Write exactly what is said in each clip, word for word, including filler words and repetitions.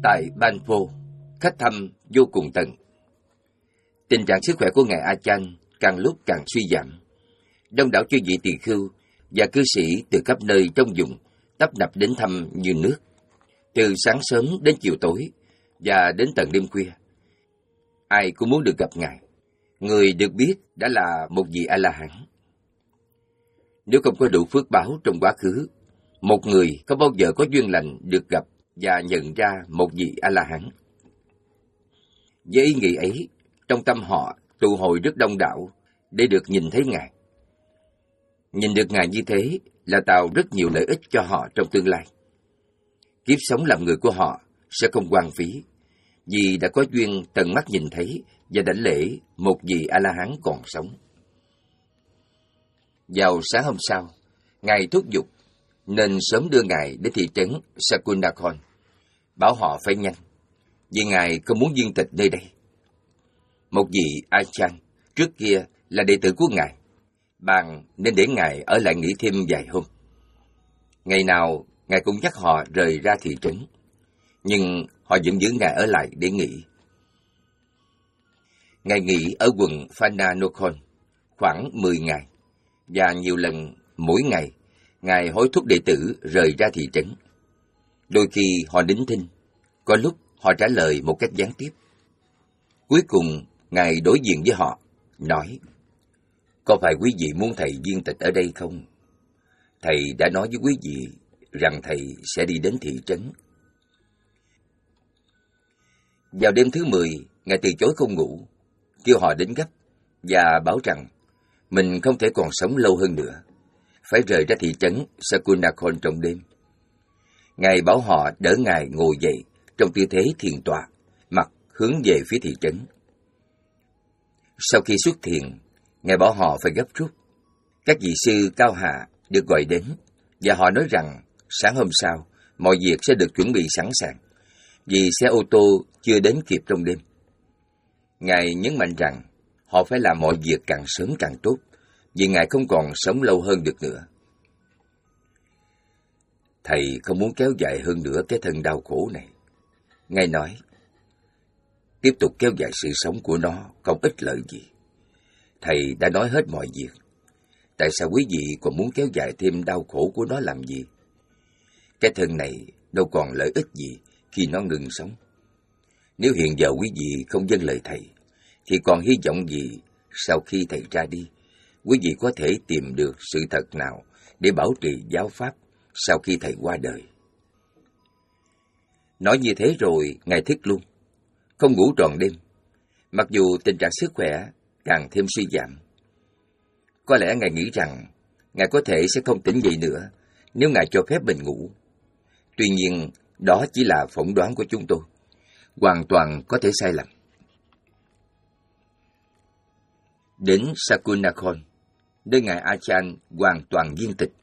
Tại Banpo, khách thăm vô cùng tận. Tình trạng sức khỏe của ngài A Chan càng lúc càng suy giảm. Đông đảo chư vị tỳ khưu và cư sĩ từ khắp nơi trong vùng tấp nập đến thăm như nước, từ sáng sớm đến chiều tối và đến tận đêm khuya. Ai cũng muốn được gặp ngài. Người được biết đã là một vị A-la-hán. Nếu không có đủ phước báo trong quá khứ, một người không bao giờ có duyên lành được gặp và nhận ra một vị A-la-hán. Với ý nghĩ ấy, trong tâm họ tụ hội rất đông đảo để được nhìn thấy ngài. Nhìn được ngài như thế là tạo rất nhiều lợi ích cho họ trong tương lai. Kiếp sống làm người của họ sẽ không hoang phí, vì đã có duyên tận mắt nhìn thấy và đảnh lễ một vị A-la-hán còn sống. Vào sáng hôm sau, ngài thúc giục nên sớm đưa ngài đến thị trấn Sakunakhon, bảo họ phải nhanh, vì ngài không muốn viên tịch nơi đây. Một vị A-chan trước kia là đệ tử của ngài, bàn nên để ngài ở lại nghỉ thêm vài hôm. Ngày nào ngài cũng dắt họ rời ra thị trấn, nhưng họ vẫn giữ ngài ở lại để nghỉ. Ngài nghỉ ở quận Phanakhon khoảng mười ngày, và nhiều lần mỗi ngày ngài hối thúc đệ tử rời ra thị trấn. Đôi khi họ đính thinh, có lúc họ trả lời một cách gián tiếp. Cuối cùng ngài đối diện với họ, nói: "Có phải quý vị muốn thầy viên tịch ở đây không? Thầy đã nói với quý vị rằng thầy sẽ đi đến thị trấn." Vào đêm thứ mười, ngài từ chối không ngủ, kêu họ đến gấp và bảo rằng mình không thể còn sống lâu hơn nữa, phải rời ra thị trấn Sakunakhon trong đêm. Ngài bảo họ đỡ ngài ngồi dậy trong tư thế thiền tọa, mặt hướng về phía thị trấn. Sau khi xuất thiền, ngài bảo họ phải gấp rút. Các vị sư cao hạ được gọi đến, và họ nói rằng sáng hôm sau mọi việc sẽ được chuẩn bị sẵn sàng, vì xe ô tô chưa đến kịp trong đêm. Ngài nhấn mạnh rằng họ phải làm mọi việc càng sớm càng tốt, vì ngài không còn sống lâu hơn được nữa. Thầy không muốn kéo dài hơn nữa cái thân đau khổ này. Ngài nói, tiếp tục kéo dài sự sống của nó không ích lợi gì. Thầy đã nói hết mọi việc. Tại sao quý vị còn muốn kéo dài thêm đau khổ của nó làm gì? Cái thân này đâu còn lợi ích gì khi nó ngừng sống. Nếu hiện giờ quý vị không vâng lời thầy, thì còn hy vọng gì sau khi thầy ra đi, quý vị có thể tìm được sự thật nào để bảo trì giáo pháp sau khi thầy qua đời? Nói như thế rồi, ngài thức luôn, không ngủ trọn đêm, mặc dù tình trạng sức khỏe càng thêm suy giảm. Có lẽ ngài nghĩ rằng ngài có thể sẽ không tỉnh dậy nữa nếu ngài cho phép mình ngủ. Tuy nhiên, đó chỉ là phỏng đoán của chúng tôi, hoàn toàn có thể sai lầm. Đến Sakunakhon, nơi ngài A-chan hoàn toàn viên tịch.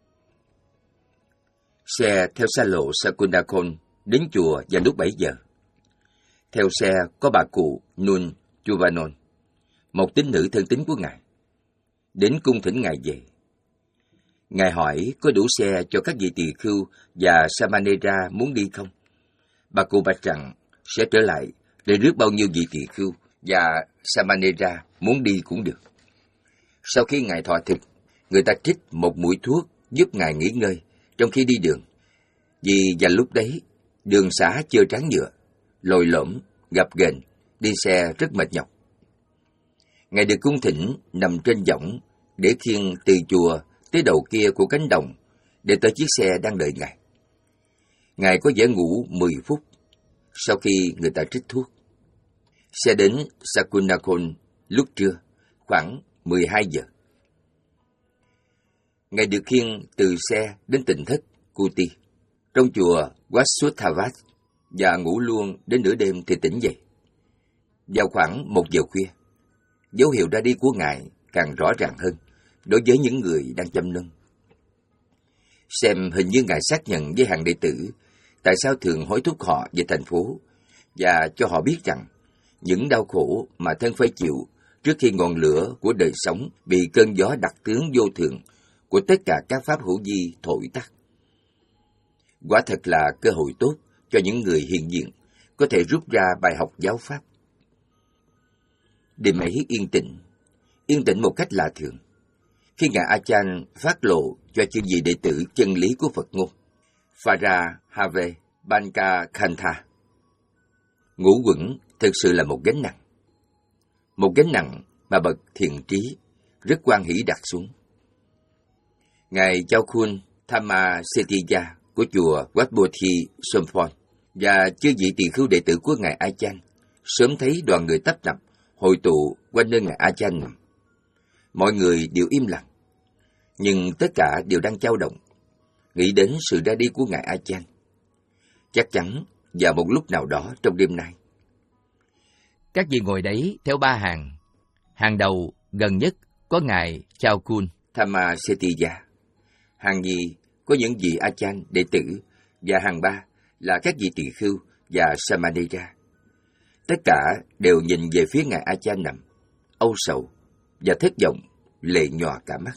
Xe theo xa lộ Sakunakhon đến chùa vào lúc bảy giờ. Theo xe có bà cụ Nun Chuvanon, một tín nữ thân tín của ngài, đến cung thỉnh ngài về. Ngài hỏi có đủ xe cho các vị tỳ khưu và Samanera muốn đi không? Bà cụ bạch rằng sẽ trở lại để rước bao nhiêu vị tỳ khưu và Samanera muốn đi cũng được. Sau khi ngài thọ thực, người ta trích một mũi thuốc giúp ngài nghỉ ngơi trong khi đi đường. Vì vào lúc đấy, đường xá chưa tráng nhựa, lồi lõm, gập ghềnh, đi xe rất mệt nhọc. Ngài được cung thỉnh nằm trên võng để khiêng từ chùa tới đầu kia của cánh đồng để tới chiếc xe đang đợi ngài. Ngài có vẻ ngủ mười phút sau khi người ta trích thuốc. Xe đến Sakunakhon lúc trưa, khoảng mười hai giờ. Ngài được khiêng từ xe đến tỉnh thất Kuti, trong chùa Vasutthavat, và ngủ luôn đến nửa đêm thì tỉnh dậy. Vào khoảng một giờ khuya, dấu hiệu ra đi của ngài càng rõ ràng hơn đối với những người đang châm lưng. Xem hình như ngài xác nhận với hàng đệ tử tại sao thường hối thúc họ về thành phố và cho họ biết rằng những đau khổ mà thân phải chịu trước khi ngọn lửa của đời sống bị cơn gió đặc tướng vô thường của tất cả các pháp hữu vi thổi tắt. Quả thật là cơ hội tốt cho những người hiện diện có thể rút ra bài học giáo pháp. Đêm ấy yên tĩnh, yên tĩnh một cách lạ thường. Khi Ngài A Chan phát lộ cho chư vị đệ tử chân lý của Phật ngôn, Phara Have Banka Khantha, ngũ quẩn thực sự là một gánh nặng. Một gánh nặng mà bậc thiện trí rất quan hỷ đặt xuống. Ngài Chao Khun Thamma Setiya của chùa Wat Bodhi Somphon và chư vị tỳ khưu đệ tử của Ngài A Chan sớm thấy đoàn người tấp nập hội tụ quanh nơi Ngài A Chan nằm. Mọi người đều im lặng, nhưng tất cả đều đang dao động, nghĩ đến sự ra đi của Ngài A Chan. Chắc chắn vào một lúc nào đó trong đêm nay. Các vị ngồi đấy theo ba hàng. Hàng đầu gần nhất có Ngài Chao Khun Thamma Setiya. Hàng nhì có những vị A Chan đệ tử, và hàng ba là các vị tỳ khưu và Samanera. Tất cả đều nhìn về phía Ngài A Chan nằm, âu sầu và thất vọng, lệ nhòa cả mắt.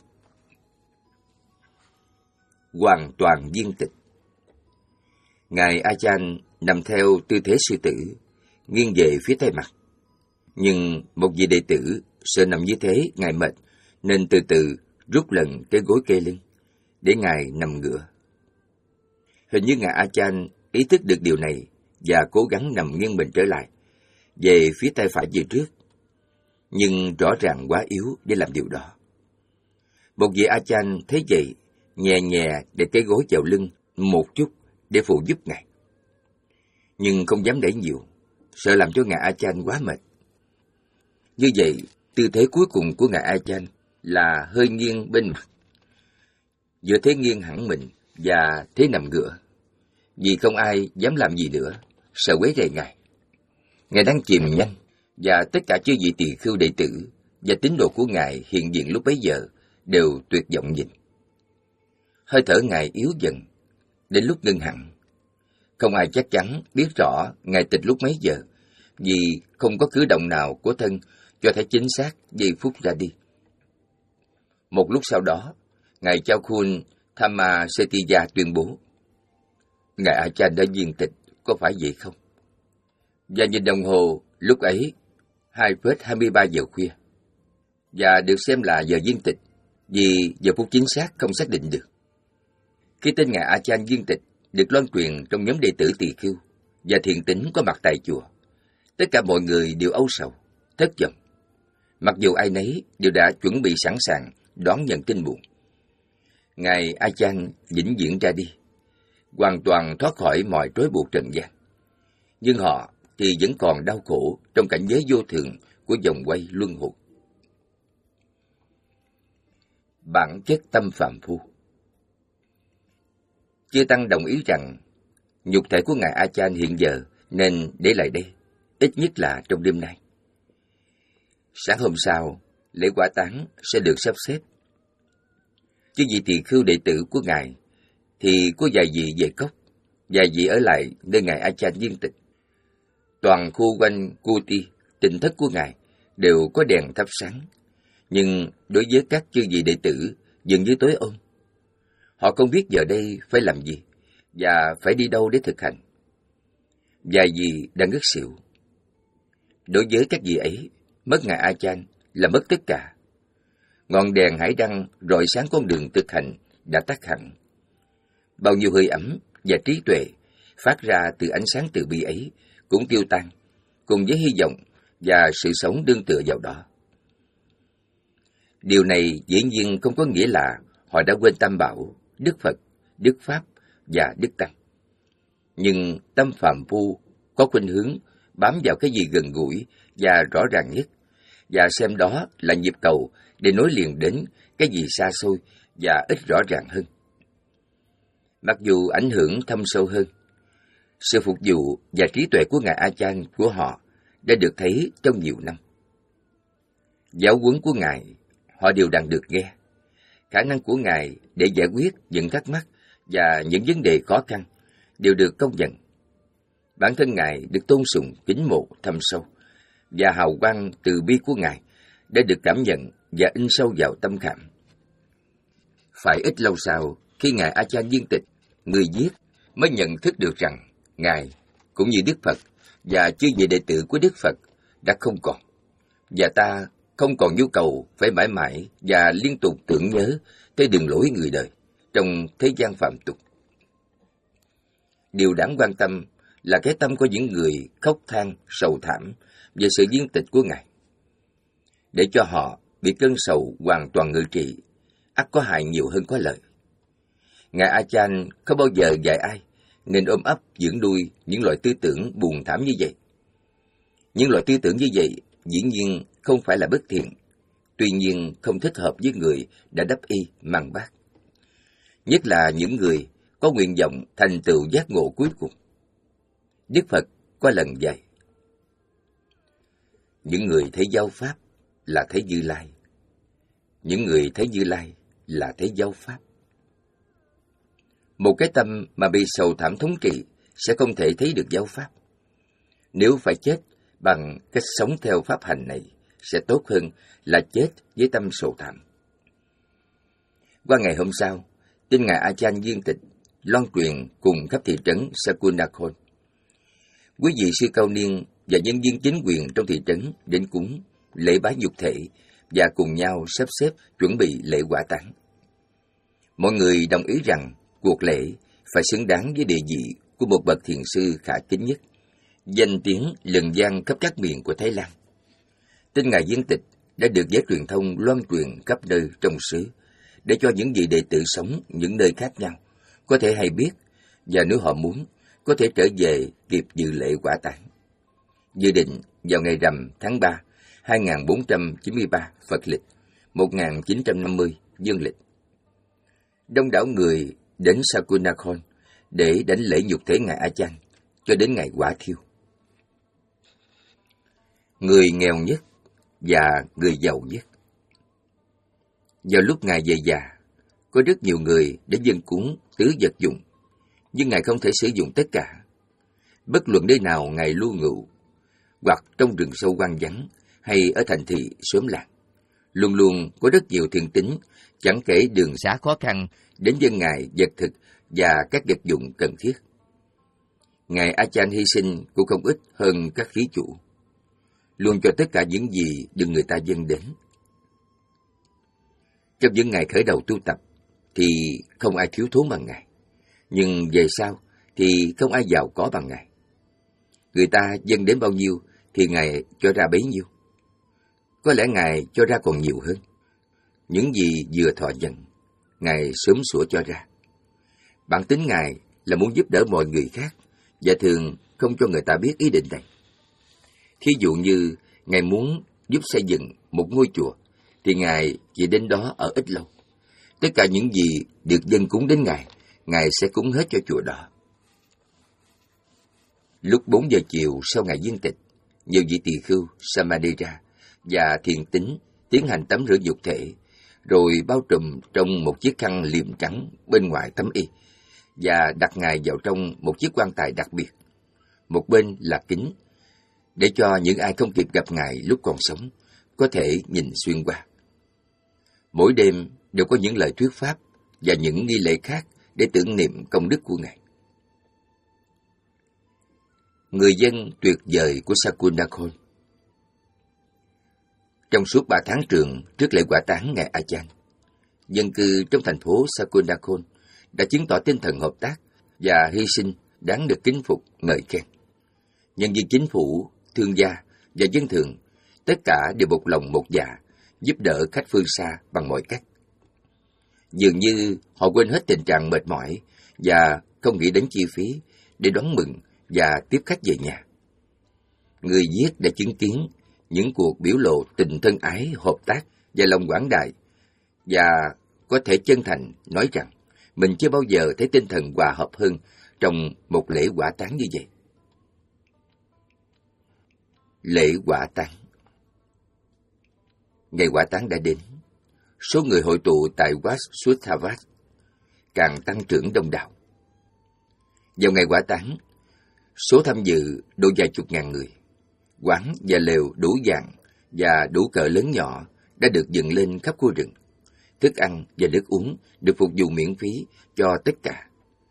Hoàn toàn viên tịch. Ngài A Chan nằm theo tư thế sư tử, nghiêng về phía tay mặt. Nhưng một vị đệ tử sợ nằm như thế Ngài mệt, nên từ từ rút lần cái gối kê lưng để Ngài nằm ngửa. Hình như Ngài A Chan ý thức được điều này và cố gắng nằm nghiêng mình trở lại, về phía tay phải về trước, nhưng rõ ràng quá yếu để làm điều đó. Một vị A Chan thấy vậy, nhẹ nhẹ để cái gối vào lưng một chút để phụ giúp Ngài, nhưng không dám đẩy nhiều, sợ làm cho Ngài A Chan quá mệt. Như vậy, tư thế cuối cùng của Ngài A Chan là hơi nghiêng bên mặt, giữa thế nghiêng hẳn mình và thế nằm ngửa, vì không ai dám làm gì nữa, sợ quấy rầy Ngài. Ngài đang chìm nhanh, và tất cả chư vị tỳ khưu đệ tử và tín đồ của Ngài hiện diện lúc bấy giờ đều tuyệt vọng nhìn. Hơi thở Ngài yếu dần, đến lúc ngưng hẳn. Không ai chắc chắn biết rõ Ngài tịch lúc mấy giờ, vì không có cử động nào của thân cho thấy chính xác giây phút ra đi. Một lúc sau đó, Ngài Chao Khun Thamma Setiya tuyên bố: Ngài A Chan đã viên tịch, có phải vậy không? Và nhìn đồng hồ, lúc ấy hai phết hai mươi ba giờ khuya, và được xem là giờ viên tịch vì giờ phút chính xác không xác định được. Khi tên Ngài A Chan viên tịch được loan truyền trong nhóm đệ tử tỳ khưu và thiện tín có mặt tại chùa, tất cả mọi người đều âu sầu, thất vọng, mặc dù ai nấy đều đã chuẩn bị sẵn sàng đón nhận tin buồn. Ngài A Chan vĩnh viễn ra đi, hoàn toàn thoát khỏi mọi trói buộc trần gian, nhưng họ thì vẫn còn đau khổ trong cảnh giới vô thường của vòng quay luân hồi. Bản chất tâm phàm phu. Chư Tăng đồng ý rằng nhục thể của Ngài A Chan hiện giờ nên để lại đây, ít nhất là trong đêm nay. Sáng hôm sau, lễ quả táng sẽ được sắp xếp. Chứ vị tỳ khưu đệ tử của Ngài thì có vài vị về cốc, vài vị ở lại nơi Ngài A Chan viên tịch. Toàn khu quanh Kuti, tịnh thất của Ngài, đều có đèn thắp sáng, nhưng đối với các chư vị đệ tử dường như tối ôm. Họ không biết giờ đây phải làm gì và phải đi đâu để thực hành. Vài vị đang ngất xỉu. Đối với các vị ấy, mất Ngài A Chan là mất tất cả. Ngọn đèn hải đăng rọi sáng con đường thực hành đã tắt hẳn. Bao nhiêu hơi ấm và trí tuệ phát ra từ ánh sáng từ bi ấy cũng tiêu tan, cùng với hy vọng và sự sống đương tựa vào đó. Điều này dĩ nhiên không có nghĩa là họ đã quên Tam Bảo, Đức Phật, Đức Pháp và Đức Tăng. Nhưng tâm phàm phu có khuynh hướng bám vào cái gì gần gũi và rõ ràng nhất, và xem đó là nhịp cầu để nối liền đến cái gì xa xôi và ít rõ ràng hơn. Mặc dù ảnh hưởng thâm sâu hơn, sự phục vụ và trí tuệ của Ngài A Chan của họ đã được thấy trong nhiều năm. Giáo huấn của Ngài họ đều đang được nghe. Khả năng của Ngài để giải quyết những thắc mắc và những vấn đề khó khăn đều được công nhận. Bản thân Ngài được tôn sùng kính mộ thâm sâu, và hào quang từ bi của Ngài đã được cảm nhận và in sâu vào tâm khảm. Phải ít lâu sau, khi Ngài A Chan viên tịch, người viết mới nhận thức được rằng Ngài, cũng như Đức Phật và chư vị đệ tử của Đức Phật đã không còn, và ta không còn nhu cầu phải mãi mãi và liên tục tưởng nhớ tới đường lối người đời trong thế gian phạm tục. Điều đáng quan tâm là cái tâm của những người khóc than, sầu thảm về sự viên tịch của Ngài. Để cho họ bị cơn sầu hoàn toàn ngự trị, ắt có hại nhiều hơn có lợi. Ngài A Chan không bao giờ dạy ai nên ôm ấp dưỡng nuôi những loại tư tưởng buồn thảm như vậy. Những loại tư tưởng như vậy dĩ nhiên không phải là bất thiện, tuy nhiên không thích hợp với người đã đắp y mang bát. Nhất là những người có nguyện vọng thành tựu giác ngộ cuối cùng. Đức Phật có lần dạy: những người thấy giáo pháp là thấy Như Lai, những người thấy Như Lai là thấy giáo pháp. Một cái tâm mà bị sầu thảm thống trị sẽ không thể thấy được giáo pháp. Nếu phải chết bằng cách sống theo pháp hành này sẽ tốt hơn là chết với tâm sầu thảm. Qua ngày hôm sau, tin Ngài A Chan viên tịch loan truyền cùng khắp thị trấn Sakunnakhon. Quý vị sư cao niên và nhân viên chính quyền trong thị trấn đến cúng, lễ bái nhục thể và cùng nhau sắp xếp chuẩn bị lễ hỏa táng. Mọi người đồng ý rằng cuộc lễ phải xứng đáng với địa vị của một bậc thiền sư khả kính nhất, danh tiếng lừng vang khắp các miền của Thái Lan. Tin Ngài viên tịch đã được giới truyền thông loan truyền khắp nơi trong xứ, để cho những vị đệ tử sống những nơi khác nhau có thể hay biết, và nếu họ muốn, có thể trở về kịp dự lễ hỏa táng. Dự định vào ngày rằm tháng ba, hai nghìn bốn trăm chín mươi ba Phật lịch, một nghìn chín trăm năm mươi Dương lịch. Đông đảo người đến Sakunnakhon để đánh lễ nhục thể Ngài A Chan cho đến ngày quả thiêu. Người nghèo nhất và người giàu nhất. Vào lúc Ngài về già, có rất nhiều người đến dâng cúng tứ vật dụng, nhưng Ngài không thể sử dụng tất cả. Bất luận nơi nào Ngài lưu ngụ, hoặc trong rừng sâu hoang vắng hay ở thành thị xóm làng, luôn luôn có rất nhiều thiện tín chẳng kể đường xá khó khăn đến dâng Ngài vật thực và các vật dụng cần thiết. Ngài A Chan hy sinh cũng không ít hơn các thí chủ, luôn cho tất cả những gì được người ta dâng đến. Trong những ngày khởi đầu tu tập thì không ai thiếu thốn bằng Ngài, nhưng về sau thì không ai giàu có bằng Ngài. Người ta dâng đến bao nhiêu thì Ngài cho ra bấy nhiêu. Có lẽ Ngài cho ra còn nhiều hơn. Những gì vừa thọ nhận, Ngài sớm sủa cho ra. Bản tính Ngài là muốn giúp đỡ mọi người khác, và thường không cho người ta biết ý định này. Thí dụ như Ngài muốn giúp xây dựng một ngôi chùa, thì Ngài chỉ đến đó ở ít lâu. Tất cả những gì được dâng cúng đến Ngài, Ngài sẽ cúng hết cho chùa đó. Lúc bốn giờ chiều sau ngày viên tịch, nhiều vị tỳ khưu, Samadera và thiền tín tiến hành tắm rửa nhục thể, rồi bao trùm trong một chiếc khăn liệm trắng bên ngoài tấm y, và đặt Ngài vào trong một chiếc quan tài đặc biệt. Một bên là kính, để cho những ai không kịp gặp Ngài lúc còn sống có thể nhìn xuyên qua. Mỗi đêm đều có những lời thuyết pháp và những nghi lễ khác để tưởng niệm công đức của Ngài. Người dân tuyệt vời của Sakunnakhon. Trong suốt ba tháng trường trước lễ hỏa táng Ngài A Chan, dân cư trong thành phố Sakunnakhon đã chứng tỏ tinh thần hợp tác và hy sinh đáng được kính phục ngợi khen. Nhân viên chính phủ, thương gia và dân thường, tất cả đều một lòng một dạ giúp đỡ khách phương xa bằng mọi cách. Dường như họ quên hết tình trạng mệt mỏi và không nghĩ đến chi phí để đón mừng và tiếp khách về nhà. Người viết đã chứng kiến những cuộc biểu lộ tình thân ái, hợp tác và lòng quảng đại, và có thể chân thành nói rằng mình chưa bao giờ thấy tinh thần hòa hợp hơn trong một lễ hỏa táng như vậy. Lễ hỏa táng. Ngày hỏa táng đã đến. Số người hội tụ tại Wat Suthavat càng tăng trưởng đông đảo. Vào ngày hỏa táng, số tham dự độ vài chục ngàn người. Quán và lều đủ dạng và đủ cỡ lớn nhỏ đã được dựng lên khắp khu rừng. Thức ăn và nước uống được phục vụ miễn phí cho tất cả.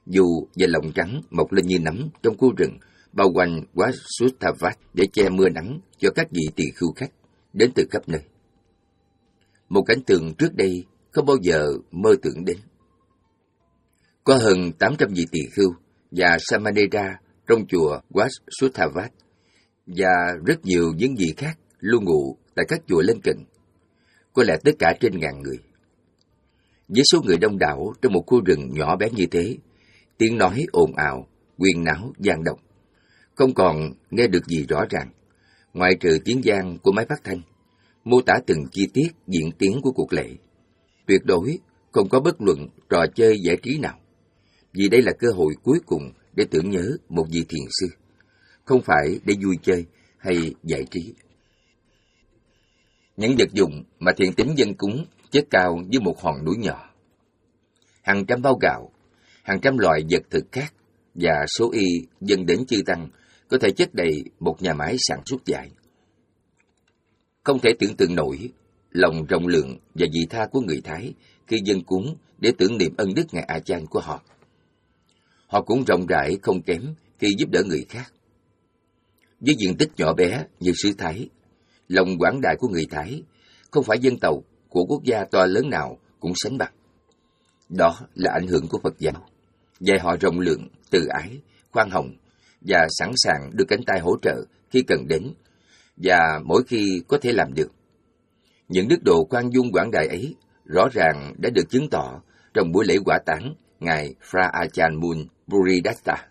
dù và lọng trắng mọc lên như nấm trong khu rừng bao quanh Vasutthavat để che mưa nắng cho các vị tỳ khưu khách đến từ khắp nơi. Một cảnh tượng trước đây không bao giờ mơ tưởng đến. Có hơn tám trăm vị tỳ khưu và Samanera trong chùa Vasutthavat và rất nhiều những vị khác lưu ngụ tại các chùa lân cận, có lẽ tất cả trên ngàn người. Với số người đông đảo trong một khu rừng nhỏ bé như thế, tiếng nói ồn ào, huyên náo, vang động, không còn nghe được gì rõ ràng, ngoại trừ tiếng vang của máy phát thanh, mô tả từng chi tiết diễn tiến của cuộc lễ. Tuyệt đối không có bất luận trò chơi giải trí nào, vì đây là cơ hội cuối cùng để tưởng nhớ một vị thiền sư, không phải để vui chơi hay giải trí. Những vật dụng mà thiền tín dâng cúng chất cao như một hòn núi nhỏ. Hàng trăm bao gạo, hàng trăm loại vật thực khác và số y dâng đến chư tăng có thể chất đầy một nhà máy sản xuất vải. Không thể tưởng tượng nổi lòng rộng lượng và vị tha của người Thái khi dâng cúng để tưởng niệm ân đức Ngài A Chan của họ. Họ cũng rộng rãi không kém khi giúp đỡ người khác. Với diện tích nhỏ bé như xứ Thái, lòng quảng đại của người Thái không phải dân tộc của quốc gia to lớn nào cũng sánh bằng. Đó là ảnh hưởng của Phật giáo, dạy họ rộng lượng, từ ái, khoan hồng và sẵn sàng đưa cánh tay hỗ trợ khi cần đến và mỗi khi có thể làm được. Những đức độ khoan dung quảng đại ấy rõ ràng đã được chứng tỏ trong buổi lễ quả táng Ngài Phra Achan Mun Buridatta.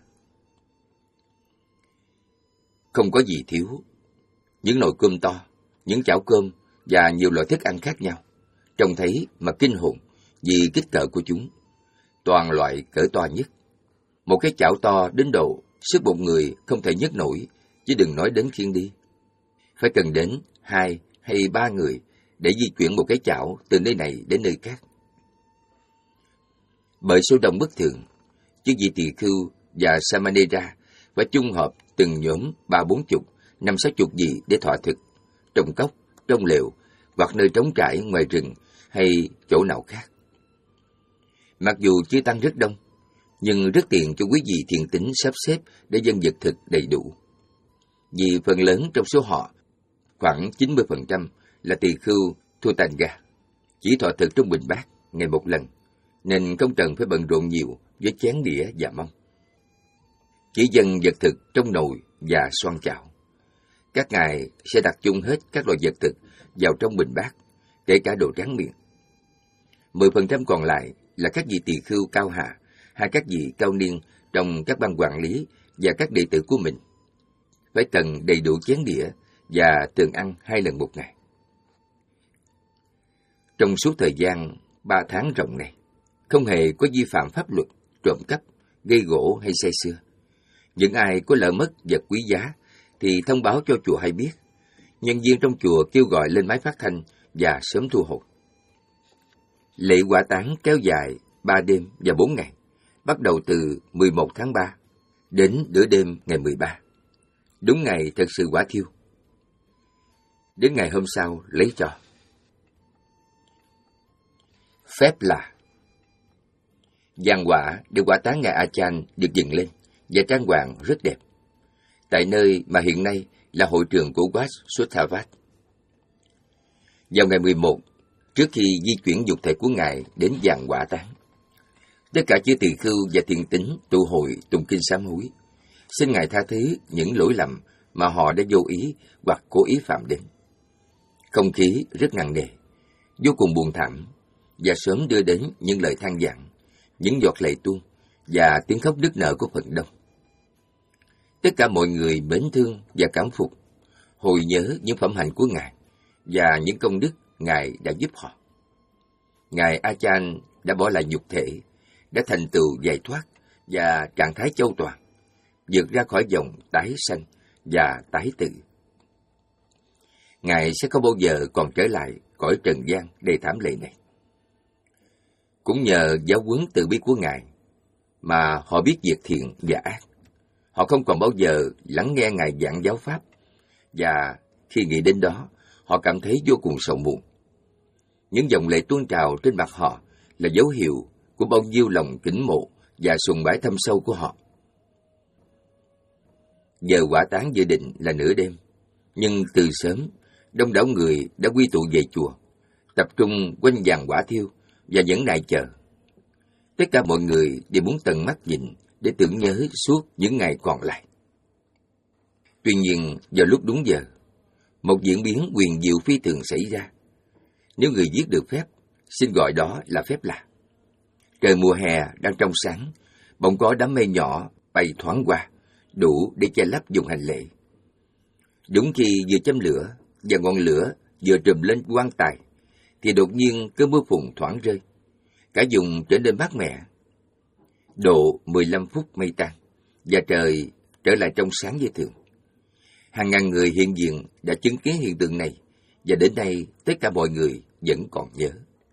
Không có gì thiếu. Những nồi cơm to, những chảo cơm và nhiều loại thức ăn khác nhau, trông thấy mà kinh hồn vì kích cỡ của chúng. Toàn loại cỡ to nhất. Một cái chảo to đến độ sức một người không thể nhấc nổi, chứ đừng nói đến khiêng đi. Phải cần đến hai hay ba người để di chuyển một cái chảo từ nơi này đến nơi khác. Bởi số đông bất thường, chứ vị tỳ khưu và Samanera phải chung họp từng nhóm ba bốn chục, năm sáu chục vị để thọ thực, trong cốc, trong lều, hoặc nơi trống trải ngoài rừng hay chỗ nào khác. Mặc dù chưa tăng rất đông, nhưng rất tiện cho quý vị thiền tín sắp xếp để dâng vật thực đầy đủ. Vì phần lớn trong số họ, khoảng chín mươi phần trăm là tỳ khưu Thutanga, chỉ thọ thực trong bình bát ngày một lần, nên không cần phải bận rộn nhiều với chén đĩa và mâm. Chỉ dâng vật thực trong nồi và xoan chảo. Các ngài sẽ đặt chung hết các loại vật thực vào trong bình bát, kể cả đồ tráng miệng. Mười phần trăm còn lại là các vị tỳ khưu cao hạ hay các vị cao niên trong các ban quản lý và các đệ tử của mình. Phải cần đầy đủ chén đĩa và thường ăn hai lần một ngày. Trong suốt thời gian ba tháng rộng này, không hề có vi phạm pháp luật, trộm cắp, gây gỗ hay say sưa. Những ai có lỡ mất vật quý giá thì thông báo cho chùa hay biết. Nhân viên trong chùa kêu gọi lên máy phát thanh và sớm thu hồi. Lễ hỏa táng kéo dài ba đêm và bốn ngày, bắt đầu từ mười một tháng ba đến nửa đêm ngày mười ba. Đúng ngày thật sự hỏa thiêu. Đến ngày hôm sau lấy trò. Phép là giàn hỏa để hỏa táng Ngài A Chan được dựng lên và trang hoàng rất đẹp, tại nơi mà hiện nay là hội trường của Vasutthavat. Vào ngày mười một, trước khi di chuyển dục thể của Ngài đến giàn hỏa táng, tất cả chư tỳ khưu và thiền tín tụ hội tụng kinh sám hối, xin Ngài tha thứ những lỗi lầm mà họ đã vô ý hoặc cố ý phạm đến. Không khí rất nặng nề, vô cùng buồn thảm, và sớm đưa đến những lời than vãn, những giọt lệ tuôn và tiếng khóc nức nở của phần đông. Tất cả mọi người mến thương và cảm phục, hồi nhớ những phẩm hạnh của Ngài và những công đức Ngài đã giúp họ. Ngài A Chan đã bỏ lại nhục thể, đã thành tựu giải thoát và trạng thái châu toàn, vượt ra khỏi dòng tái sanh và tái tử. Ngài sẽ không bao giờ còn trở lại cõi trần gian đầy thảm lệ này. Cũng nhờ giáo huấn từ bi của Ngài mà họ biết việc thiện và ác. Họ không còn bao giờ lắng nghe Ngài giảng giáo pháp, và khi nghĩ đến đó, họ cảm thấy vô cùng sầu muộn. Những dòng lệ tuôn trào trên mặt họ là dấu hiệu của bao nhiêu lòng kính mộ và sùng bái thâm sâu của họ. Giờ hỏa táng dự định là nửa đêm, nhưng từ sớm, đông đảo người đã quy tụ về chùa, tập trung quanh giàn hỏa thiêu và nhẫn nại chờ. Tất cả mọi người đều muốn tận mắt nhìn để tưởng nhớ suốt những ngày còn lại. Tuy nhiên, vào lúc đúng giờ, một diễn biến huyền diệu phi thường xảy ra. Nếu người viết được phép, xin gọi đó là phép lạ. Trời mùa hè đang trong sáng, bỗng có đám mây nhỏ bay thoáng qua, đủ để che lấp vùng hành lễ. Đúng khi vừa châm lửa và ngọn lửa vừa trùm lên quan tài, thì đột nhiên cơn mưa phùn thoảng rơi. Cả vùng trở nên mát mẻ. Độ mười lăm phút mây tan, và trời trở lại trong sáng như thường. Hàng ngàn người hiện diện đã chứng kiến hiện tượng này, và đến nay tất cả mọi người vẫn còn nhớ.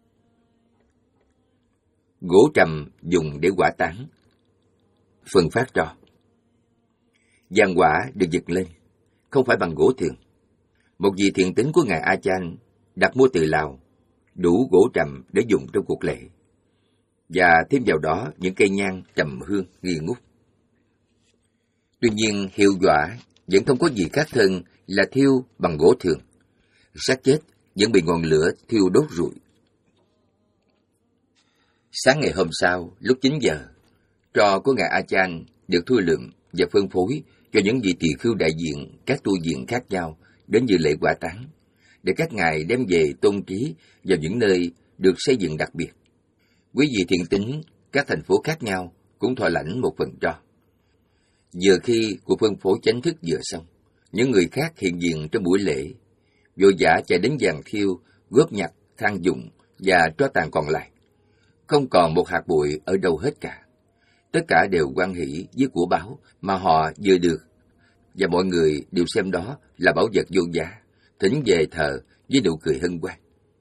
Gỗ trầm dùng để hỏa táng. Phân phát tro. Giàn hỏa được giật lên, không phải bằng gỗ thường. Một vị thiện tín của ngài A Chan đặt mua từ Lào, đủ gỗ trầm để dùng trong cuộc lễ, và thêm vào đó những cây nhang trầm hương nghi ngút. Tuy nhiên, hiệu quả vẫn không có gì khác hơn là thiêu bằng gỗ thường. Xác chết vẫn bị ngọn lửa thiêu đốt rụi. Sáng ngày hôm sau, lúc chín giờ, tro của ngài A Chan được thu lượm và phân phối cho những vị tỳ khưu đại diện các tu viện khác nhau đến dự lễ hỏa táng, để các ngài đem về tôn trí vào những nơi được xây dựng đặc biệt. Quý vị thiện tín các thành phố khác nhau cũng thọ lãnh một phần tro. Giờ khi cuộc phân phối chính thức vừa xong, những người khác hiện diện trong buổi lễ vội vã chạy đến giàn thiêu, góp nhặt than dụng và tro tàn còn lại. Không còn một hạt bụi ở đâu hết cả. Tất cả đều hoan hỷ với của báu mà họ vừa được, và mọi người đều xem đó là báu vật vô giá, thỉnh về thờ với nụ cười hân hoan.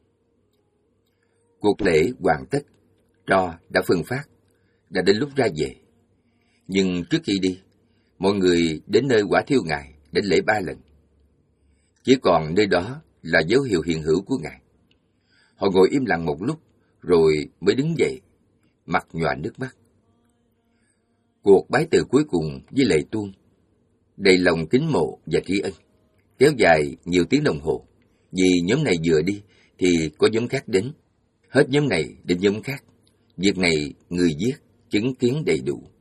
Cuộc lễ hoàn tất, tro đã phân phát, đã đến lúc ra về. Nhưng trước khi đi, mọi người đến nơi hỏa thiêu ngài để lễ ba lần. Chỉ còn nơi đó là dấu hiệu hiện hữu của ngài. Họ ngồi im lặng một lúc, rồi mới đứng dậy, mặt nhòa nước mắt. Cuộc bái từ cuối cùng với lệ tuôn, đầy lòng kính mộ và tri ân, kéo dài nhiều tiếng đồng hồ. Vì nhóm này vừa đi, thì có nhóm khác đến. Hết nhóm này đến nhóm khác. Việc này người viết chứng kiến đầy đủ.